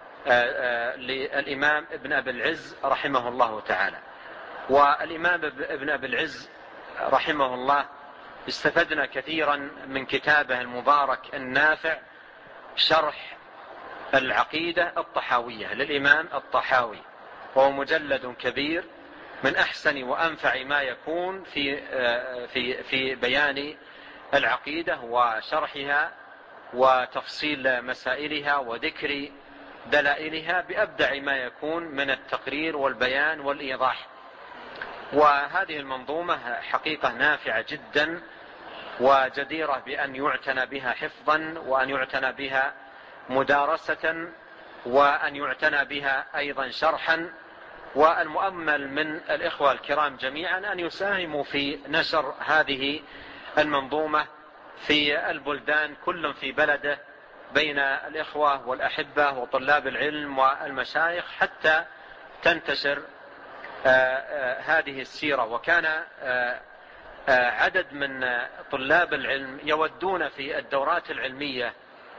للإمام ابن أبي العز رحمه الله تعالى. والإمام ابن أبي العز رحمه الله استفدنا كثيرا من كتابه المبارك النافع شرح العقيدة الطحاوية للإمام الطحاوي، وهو مجلد كبير من أحسن وأنفع ما يكون في بيان العقيدة وشرحها وتفصيل مسائلها وذكر دلائلها بأبدع ما يكون من التقرير والبيان والإيضاح. وهذه المنظومة حقيقة نافعة جدا وجديرة بأن يعتنى بها حفظا وأن يعتنى بها مدارسة وأن يعتنى بها أيضا شرحا. والمؤمل من الإخوة الكرام جميعا أن يساهموا في نشر هذه المنظومة في البلدان كل في بلده بين الإخوة والأحبة وطلاب العلم والمشايخ حتى تنتشر هذه السيرة. وكان عدد من طلاب العلم يودون في الدورات العلمية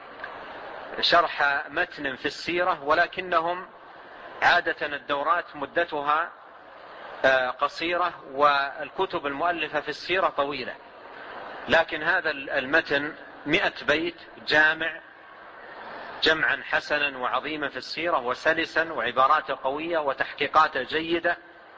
شرح متن في السيرة، ولكنهم عادة الدورات مدتها قصيرة والكتب المؤلفة في السيرة طويلة، لكن هذا المتن 100 بيت جمعا حسنا وعظيما في السيرة وسلسا وعباراته قوية وتحقيقاته جيدة،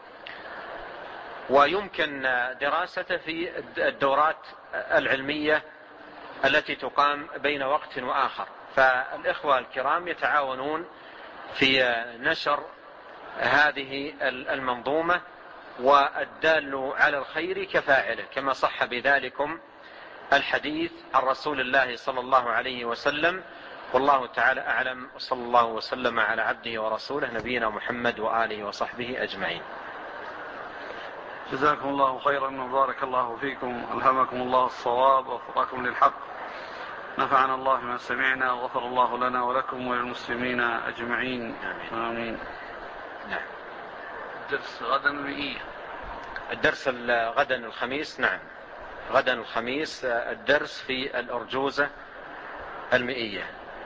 ويمكن دراسته في الدورات العلمية التي تقام بين وقت وآخر. فالإخوة الكرام يتعاونون في نشر هذه المنظومة، والدال على الخير كفاعله، كما صح بذلكم الحديث عن رسول الله صلى الله عليه وسلم. والله تعالى أعلم، وصلى الله وسلم على عبده ورسوله نبينا محمد وآله وصحبه أجمعين. جزاكم الله خيرا وبارك الله فيكم، ألهمكم الله الصواب ووفقكم للحق، نفعنا الله ما سمعنا وغفر الله لنا ولكم وللمسلمين أجمعين، آمين. نعم. الدرس غدا المئية. الدرس غدا الخميس. نعم، غدا الخميس الدرس في الأرجوزة المئية.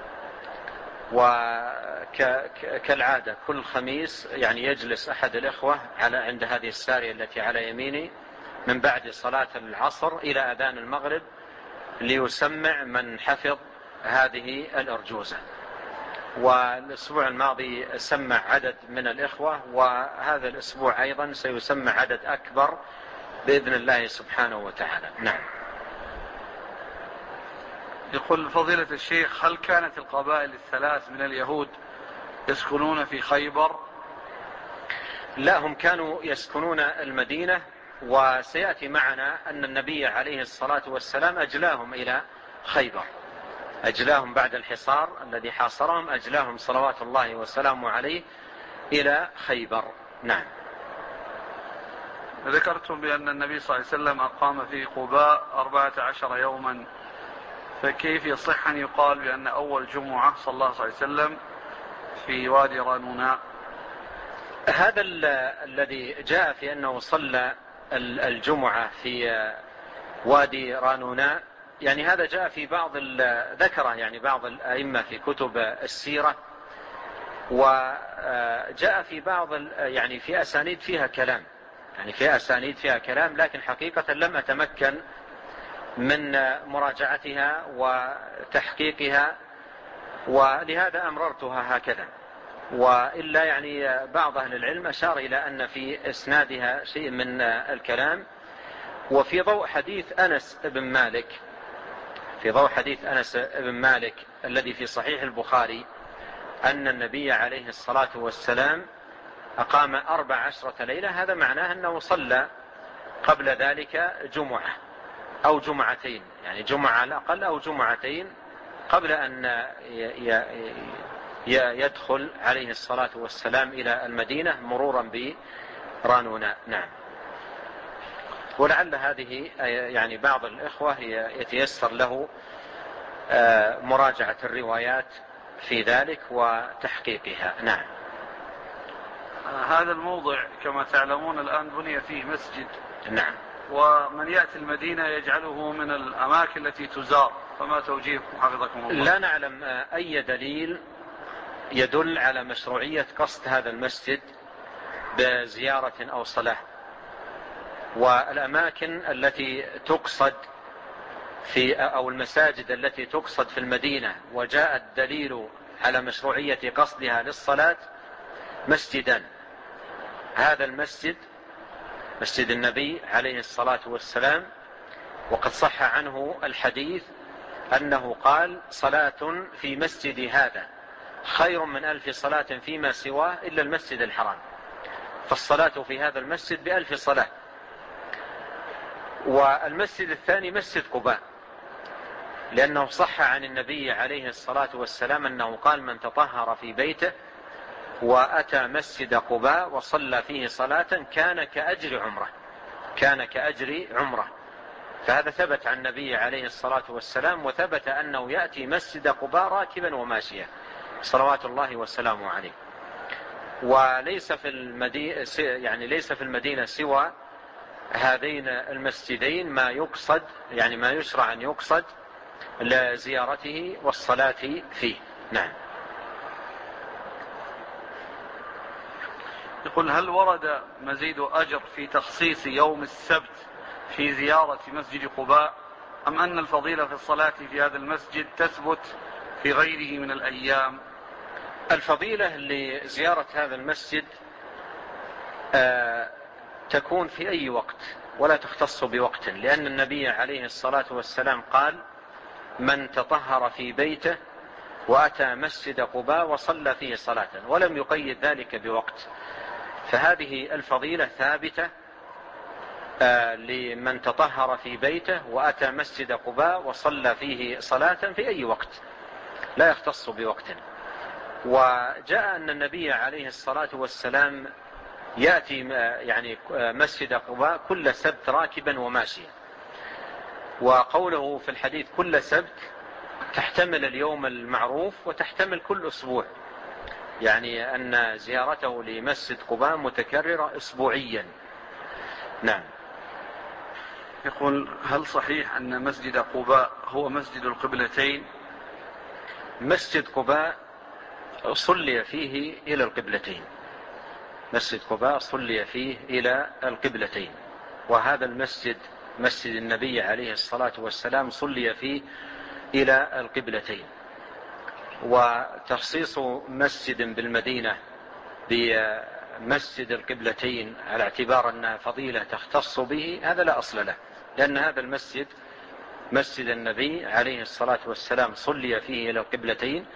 وكالعادة كل خميس يعني يجلس أحد الإخوة عند هذه السارية التي على يميني من بعد صلاة العصر إلى أذان المغرب ليسمع من حفظ هذه الأرجوزة. والأسبوع الماضي سمع عدد من الإخوة، وهذا الأسبوع أيضا سيسمع عدد أكبر بإذن الله سبحانه وتعالى. نعم. يقول فضيلة الشيخ، هل كانت القبائل الثلاث من اليهود يسكنون في خيبر؟ لا، هم كانوا يسكنون المدينة، وسيأتي معنا أن النبي عليه الصلاة والسلام أجلاهم إلى خيبر، أجلاهم بعد الحصار الذي حاصرهم، أجلاهم صلوات الله وسلامه عليه إلى خيبر. نعم. ذكرتم بأن النبي صلى الله عليه وسلم أقام في قباء 14 يوما، فكيف يصح أن يقال بأن أول جمعة صلى الله عليه وسلم في وادي رانوناء؟ هذا الذي جاء في أنه صلى الجمعة في وادي رانوناء، يعني هذا جاء في بعض ذكره يعني بعض الأئمة في كتب السيرة، وجاء في بعض يعني في أسانيد فيها كلام، يعني في أسانيد فيها كلام، لكن حقيقة لم أتمكن من مراجعتها وتحقيقها، ولهذا أمررتها هكذا. وإلا يعني بعض أهل العلم أشار إلى أن في إسنادها شيء من الكلام. وفي ضوء حديث أنس بن مالك الذي في صحيح البخاري أن النبي عليه الصلاة والسلام أقام 14 ليلة، هذا معناه أنه صلى قبل ذلك جمعة أو جمعتين، يعني جمعة على الأقل أو جمعتين قبل أن يدخل عليه الصلاة والسلام إلى المدينة مرورا برانوناء. نعم. ولعل هذه يعني بعض الإخوة يتيسر له مراجعة الروايات في ذلك وتحقيقها. نعم. هذا الموضع كما تعلمون الآن بني فيه مسجد. نعم. ومن يأتي المدينة يجعله من الأماكن التي تزار، فما توجيهكم حفظكم الله؟ لا نعلم أي دليل يدل على مشروعية قصد هذا المسجد بزيارة أو صلاة. والأماكن التي تقصد أو المساجد التي تقصد في المدينة وجاء الدليل على مشروعية قصدها للصلاة مسجدان. هذا المسجد مسجد النبي عليه الصلاة والسلام، وقد صح عنه الحديث أنه قال: صلاة في مسجد هذا خير من 1000 صلاة فيما سواه إلا المسجد الحرام. فالصلاة في هذا المسجد ب1000 صلاة. والمسجد الثاني مسجد قباء، لأنه صح عن النبي عليه الصلاة والسلام أنه قال: من تطهر في بيته وأتى مسجد قباء وصلى فيه صلاة كان كأجر عمره. فهذا ثبت عن النبي عليه الصلاة والسلام، وثبت أنه يأتي مسجد قباء راكبا وماشيا صلوات الله وسلامه عليه. وليس في ليس في المدينة سوى هذين المسجدين ما يقصد، يعني ما يشرع أن يقصد لزيارته والصلاة فيه. نعم. يقول: هل ورد مزيد أجر في تخصيص يوم السبت في زيارة مسجد قباء، أم أن الفضيلة في الصلاة في هذا المسجد تثبت في غيره من الأيام؟ الفضيلة لزيارة هذا المسجد تكون في أي وقت ولا تختص بوقت، لأن النبي عليه الصلاة والسلام قال: من تطهر في بيته وأتى مسجد قباء وصلى فيه صلاة، ولم يقيد ذلك بوقت. فهذه الفضيلة ثابتة لمن تطهر في بيته وأتى مسجد قباء وصلى فيه صلاة في أي وقت، لا يختص بوقت. وجاء أن النبي عليه الصلاة والسلام يأتي مسجد قباء كل سبت راكبا وماشيا، وقوله في الحديث كل سبت تحتمل اليوم المعروف وتحتمل كل أسبوع، يعني أن زيارته لمسجد قباء متكررة أسبوعيا. نعم. يقول: هل صحيح أن مسجد قباء هو مسجد القبلتين؟ مسجد قباء صلي فيه إلى القبلتين، مسجد قباء صلي فيه إلى القبلتين، وهذا المسجد مسجد النبي عليه الصلاة والسلام صلي فيه إلى القبلتين. وتخصيص مسجد بالمدينة بمسجد القبلتين على اعتبار أنها فضيلة تختص به، هذا لا أصل له، لأن هذا المسجد مسجد النبي عليه الصلاة والسلام صلي فيه إلى القبلتين،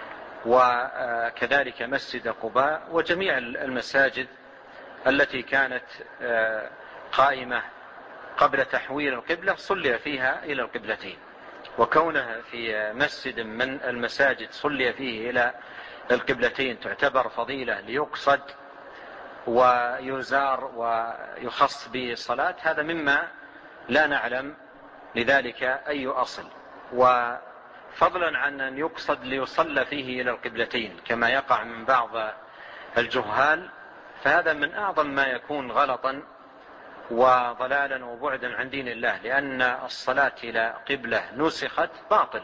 وكذلك مسجد قباء وجميع المساجد التي كانت قائمة قبل تحويل القبلة صلي فيها إلى القبلتين. وكونها في مسجد من المساجد صلي فيه إلى القبلتين تعتبر فضيلة ليقصد ويزار ويخص به الصلاة، هذا مما لا نعلم لذلك أي أصل. وفضلا عن أن يقصد ليصلى فيه إلى القبلتين كما يقع من بعض الجهال، فهذا من أعظم ما يكون غلطا وضلالا وبعدا عن دين الله، لأن الصلاة إلى قبلة نسخت باطل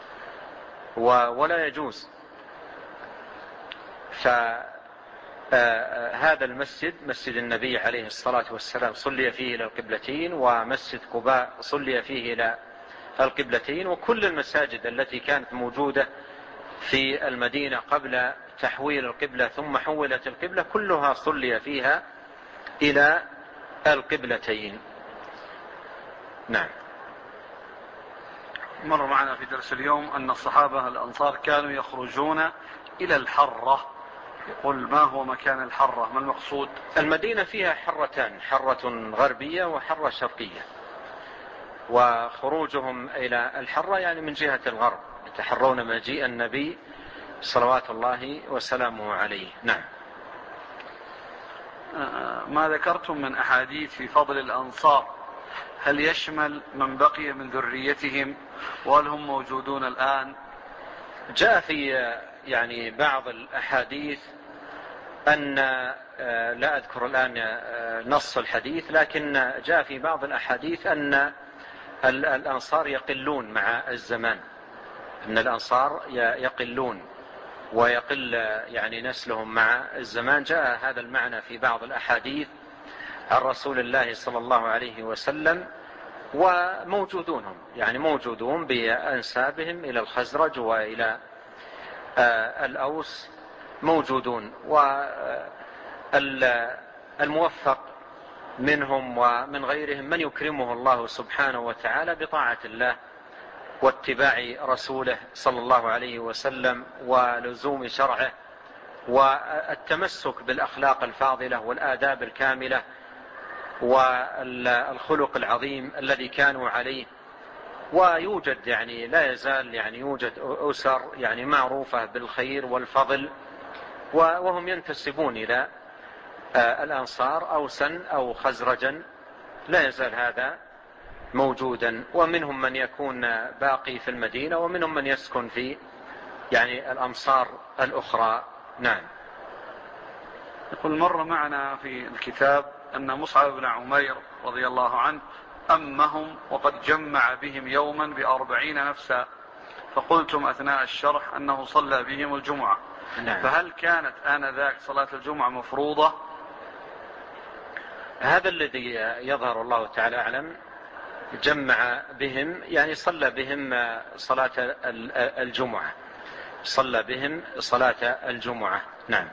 ولا يجوز. فهذا المسجد مسجد النبي عليه الصلاة والسلام صلي فيه إلى القبلتين، ومسجد قباء صلي فيه إلى القبلتين، وكل المساجد التي كانت موجودة في المدينة قبل تحويل القبلة ثم حولت القبلة كلها صلي فيها إلى القبلتين. نعم. مر معنا في درس اليوم أن الصحابة الأنصار كانوا يخرجون إلى الحرة. يقول: ما هو مكان الحرة؟ ما المقصود؟ المدينة فيها حرتان، حرة غربية وحرة شرقية، وخروجهم إلى الحرة يعني من جهة الغرب، يتحرون مجيء النبي صلوات الله وسلامه عليه. نعم. ما ذكرتم من أحاديث في فضل الأنصار هل يشمل من بقي من ذريتهم، وهل هم موجودون الآن؟ جاء في بعض الأحاديث أن لا أذكر الآن نص الحديث، لكن جاء في بعض الأحاديث أن الأنصار يقلون مع الزمان، أن الأنصار يقلون ويقل نسلهم مع الزمان. جاء هذا المعنى في بعض الأحاديث عن رسول الله صلى الله عليه وسلم، وموجودون موجودون بأنسابهم إلى الخزرج وإلى الأوس موجودون، والموفق منهم ومن غيرهم من يكرمه الله سبحانه وتعالى بطاعة الله واتباع رسوله صلى الله عليه وسلم ولزوم شرعه والتمسك بالأخلاق الفاضلة والآداب الكاملة والخلق العظيم الذي كانوا عليه. ويوجد لا يزال يوجد أسر معروفة بالخير والفضل، وهم ينتسبون إلى الأنصار أوسا أو خزرجا، لا يزال هذا موجودا، ومنهم من يكون باقي في المدينة، ومنهم من يسكن في يعني الأمصار الأخرى. نعم. يقول مر معنا في الكتاب أن مصعب بن عمير رضي الله عنه أمهم وقد جمع بهم يوما ب40 نفسا، فقلتم أثناء الشرح أنه صلى بهم الجمعة. نعم. فهل كانت آنذاك صلاة الجمعة مفروضة؟ هذا الذي يظهر الله تعالى أعلم، جمع بهم يعني صلى بهم صلاة الجمعة، صلى بهم صلاة الجمعة. نعم.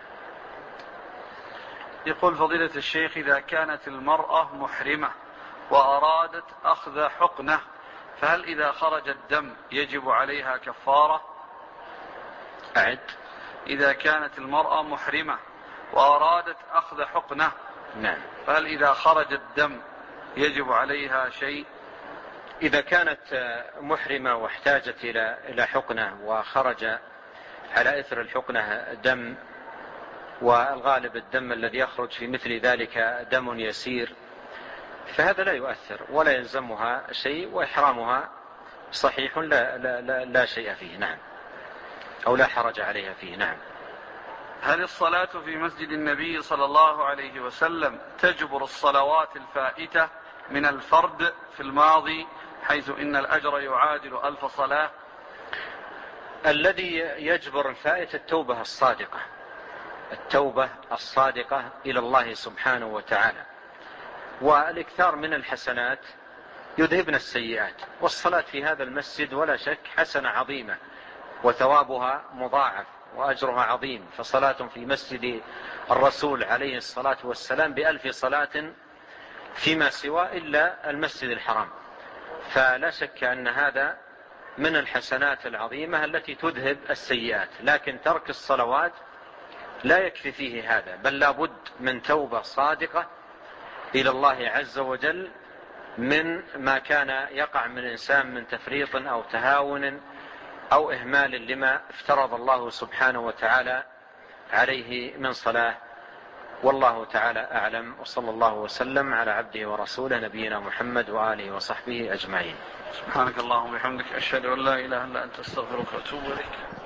يقول فضيلة الشيخ إذا كانت المرأة محرمة وأرادت أخذ حقنة، فهل إذا خرج الدم يجب عليها كفارة؟ أعد. إذا كانت المرأة محرمة وأرادت أخذ حقنة، نعم، فهل إذا خرج الدم يجب عليها شيء؟ إذا كانت محرمة واحتاجت إلى حقنة وخرج على إثر الحقنة دم، والغالب الدم الذي يخرج في مثل ذلك دم يسير، فهذا لا يؤثر ولا يلزمها شيء، وإحرامها صحيح لا شيء فيه. نعم، أو لا حرج عليها فيه. نعم. هل الصلاة في مسجد النبي صلى الله عليه وسلم تجبر الصلوات الفائتة من الفرد في الماضي، حيث إن الأجر يعادل 1000 صلاة؟ الذي يجبر الفائتة التوبة الصادقة، التوبة الصادقة إلى الله سبحانه وتعالى، والإكثار من الحسنات يذهبن السيئات. والصلاة في هذا المسجد ولا شك حسنة عظيمة وثوابها مضاعف وأجرها عظيم، فصلاة في مسجد الرسول عليه الصلاة والسلام ب1000 صلاة فيما سوى إلا المسجد الحرام. فلا شك أن هذا من الحسنات العظيمة التي تذهب السيئات، لكن ترك الصلوات لا يكفي فيه هذا، بل لا بد من توبة صادقة إلى الله عز وجل من ما كان يقع من إنسان من تفريط أو تهاون أو إهمال لما افترض الله سبحانه وتعالى عليه من صلاة. والله تعالى أعلم، وصلى الله وسلم على عبده ورسوله نبينا محمد وآله وصحبه أجمعين. سبحانك اللهم وبحمدك، أشهد أن لا إله إلا أنت، أستغفرك وأتوب إليك.